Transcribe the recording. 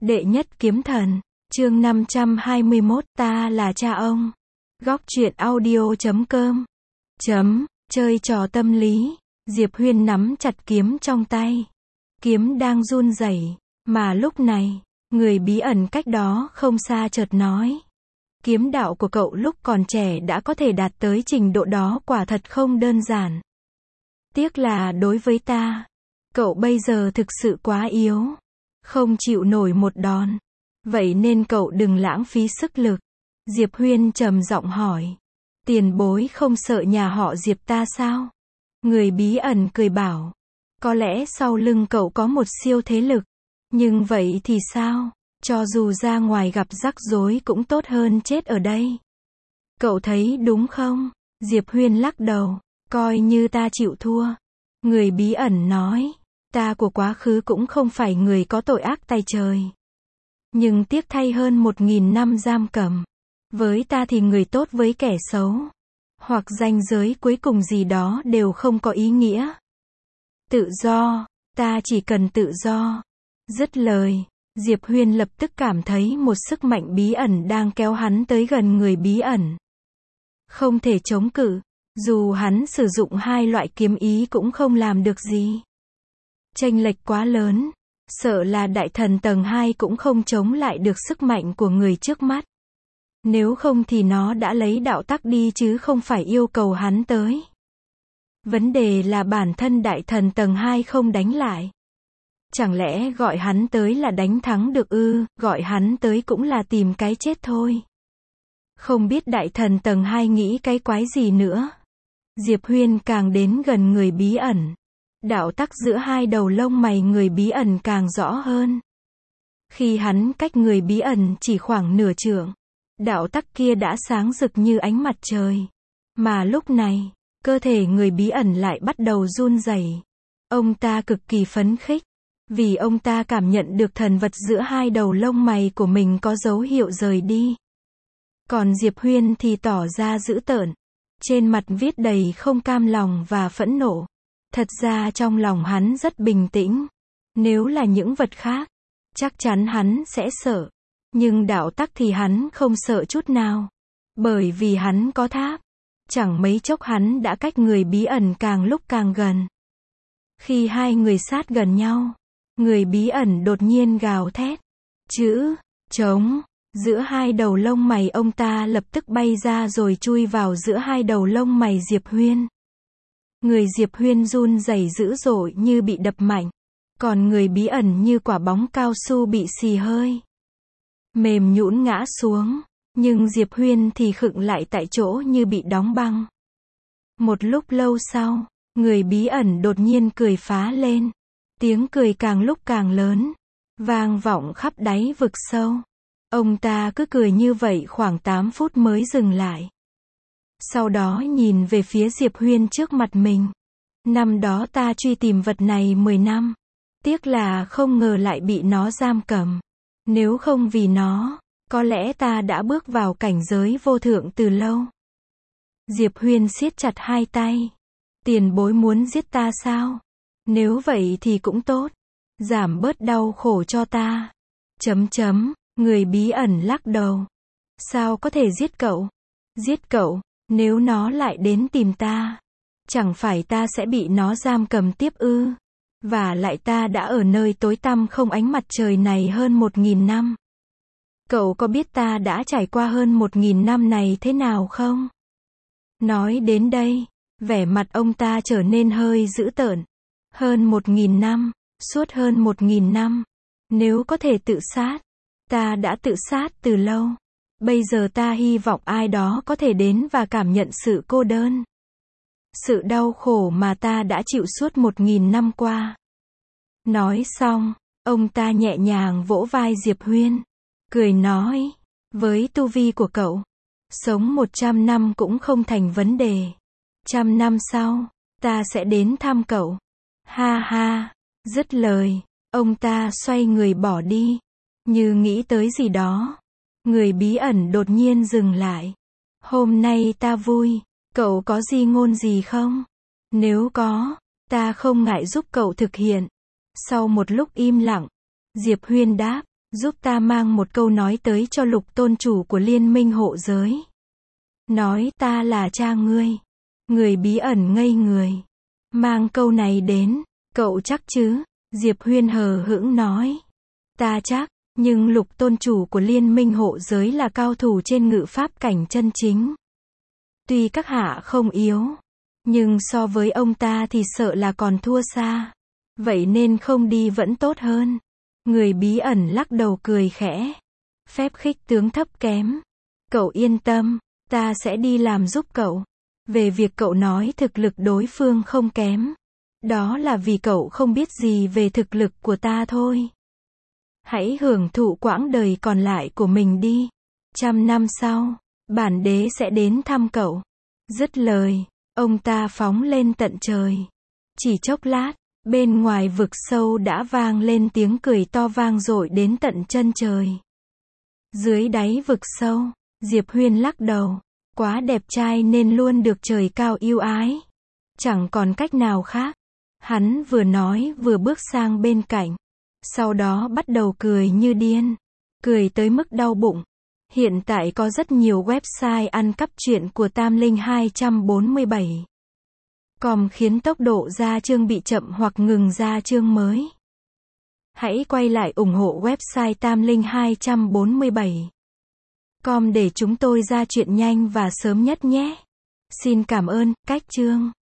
Đệ nhất kiếm thần, chương 521, ta là cha ông. Góc truyện audio.com. Chơi trò tâm lý. Diệp Huyên nắm chặt kiếm trong tay. Kiếm đang run rẩy, mà lúc này, người bí ẩn cách đó không xa chợt nói. Kiếm đạo của cậu lúc còn trẻ đã có thể đạt tới trình độ đó, quả thật không đơn giản. Tiếc là đối với ta, cậu bây giờ thực sự quá yếu, không chịu nổi một đòn. Vậy nên cậu đừng lãng phí sức lực. Diệp Huyên trầm giọng hỏi. Tiền bối không sợ nhà họ Diệp ta sao? Người bí ẩn cười bảo. Có lẽ sau lưng cậu có một siêu thế lực. Nhưng vậy thì sao? Cho dù ra ngoài gặp rắc rối cũng tốt hơn chết ở đây. Cậu thấy đúng không? Diệp Huyên lắc đầu. Coi như ta chịu thua. Người bí ẩn nói. Ta của quá khứ cũng không phải người có tội ác tày trời. Nhưng tiếc thay hơn 1000 năm giam cầm. Với ta thì người tốt với kẻ xấu, hoặc ranh giới cuối cùng gì đó đều không có ý nghĩa. Tự do, ta chỉ cần tự do. Dứt lời, Diệp Huyên lập tức cảm thấy một sức mạnh bí ẩn đang kéo hắn tới gần người bí ẩn. Không thể chống cự, dù hắn sử dụng hai loại kiếm ý cũng không làm được gì. Chênh lệch quá lớn, sợ là đại thần tầng 2 cũng không chống lại được sức mạnh của người trước mắt. Nếu không thì nó đã lấy đạo tắc đi chứ không phải yêu cầu hắn tới. Vấn đề là bản thân đại thần tầng 2 không đánh lại. Chẳng lẽ gọi hắn tới là đánh thắng được ư? Gọi hắn tới cũng là tìm cái chết thôi. Không biết đại thần tầng 2 nghĩ cái quái gì nữa. Diệp Huyên càng đến gần người bí ẩn. Đạo tắc giữa hai đầu lông mày người bí ẩn càng rõ hơn. Khi hắn cách người bí ẩn chỉ khoảng nửa trượng, đạo tắc kia đã sáng rực như ánh mặt trời. Mà lúc này, cơ thể người bí ẩn lại bắt đầu run rẩy. Ông ta cực kỳ phấn khích, vì ông ta cảm nhận được thần vật giữa hai đầu lông mày của mình có dấu hiệu rời đi. Còn Diệp Huyên thì tỏ ra dữ tợn, trên mặt viết đầy không cam lòng và phẫn nộ. Thật ra trong lòng hắn rất bình tĩnh. Nếu là những vật khác, chắc chắn hắn sẽ sợ. Nhưng đạo tắc thì hắn không sợ chút nào. Bởi vì hắn có tháp. Chẳng mấy chốc hắn đã cách người bí ẩn càng lúc càng gần. Khi hai người sát gần nhau, người bí ẩn đột nhiên gào thét. Chữ, trống, giữa hai đầu lông mày ông ta lập tức bay ra rồi chui vào giữa hai đầu lông mày Diệp Huyên. Người Diệp Huyên run rẩy dữ dội như bị đập mạnh. Còn người bí ẩn như quả bóng cao su bị xì hơi. Mềm nhũn ngã xuống. Nhưng Diệp Huyên thì khựng lại tại chỗ như bị đóng băng. Một lúc lâu sau, người bí ẩn đột nhiên cười phá lên. Tiếng cười càng lúc càng lớn, vang vọng khắp đáy vực sâu. Ông ta cứ cười như vậy khoảng 8 phút mới dừng lại. Sau đó nhìn về phía Diệp Huyên trước mặt mình. Năm đó ta truy tìm vật này 10 năm. Tiếc là không ngờ lại bị nó giam cầm. Nếu không vì nó, có lẽ ta đã bước vào cảnh giới vô thượng từ lâu. Diệp Huyên siết chặt hai tay. Tiền bối muốn giết ta sao? Nếu vậy thì cũng tốt. Giảm bớt đau khổ cho ta. Người bí ẩn lắc đầu. Sao có thể giết cậu? Giết cậu, nếu nó lại đến tìm ta, chẳng phải ta sẽ bị nó giam cầm tiếp ư? Và lại ta đã ở nơi tối tăm không ánh mặt trời này hơn 1000 năm. Cậu có biết ta đã trải qua hơn 1000 năm này thế nào không? Nói đến đây, vẻ mặt ông ta trở nên hơi dữ tợn. Hơn 1000 năm, suốt hơn 1000 năm. Nếu có thể tự sát, ta đã tự sát từ lâu. Bây giờ ta hy vọng ai đó có thể đến và cảm nhận sự cô đơn. Sự đau khổ mà ta đã chịu suốt 1000 năm qua. Nói xong, ông ta nhẹ nhàng vỗ vai Diệp Huyên. Cười nói, với tu vi của cậu, sống 100 năm cũng không thành vấn đề. 100 năm sau, ta sẽ đến thăm cậu. Ha ha, dứt lời, ông ta xoay người bỏ đi. Như nghĩ tới gì đó, người bí ẩn đột nhiên dừng lại. Hôm nay ta vui, cậu có di ngôn gì không? Nếu có, ta không ngại giúp cậu thực hiện. Sau một lúc im lặng, Diệp Huyên đáp, Giúp ta mang một câu nói tới cho Lục tôn chủ của Liên minh hộ giới. Nói ta là cha ngươi. Người bí ẩn ngây người. Mang câu này đến, cậu chắc chứ? Diệp Huyên hờ hững nói. Ta chắc, nhưng Lục tôn chủ của Liên minh hộ giới là cao thủ trên ngự pháp cảnh chân chính. Tuy các hạ không yếu, nhưng so với ông ta thì sợ là còn thua xa. Vậy nên không đi vẫn tốt hơn. Người bí ẩn lắc đầu cười khẽ. Phép khích tướng thấp kém. Cậu yên tâm, ta sẽ đi làm giúp cậu. Về việc cậu nói thực lực đối phương không kém, đó là vì cậu không biết gì về thực lực của ta thôi. Hãy hưởng thụ quãng đời còn lại của mình đi. 100 năm sau, bản đế sẽ đến thăm cậu. Dứt lời, ông ta phóng lên tận trời. Chỉ chốc lát, bên ngoài vực sâu đã vang lên tiếng cười to vang dội đến tận chân trời. Dưới đáy vực sâu, Diệp Huyên lắc đầu. Quá đẹp trai nên luôn được trời cao yêu ái. Chẳng còn cách nào khác. Hắn vừa nói vừa bước sang bên cạnh. Sau đó bắt đầu cười như điên. Cười tới mức đau bụng. Hiện tại có rất nhiều website ăn cắp truyện của Tam Linh 247. Com khiến tốc độ ra chương bị chậm hoặc ngừng ra chương mới. Hãy quay lại ủng hộ website Tam Linh 247. Com để chúng tôi ra chuyện nhanh và sớm nhất nhé. Xin cảm ơn, cách chương.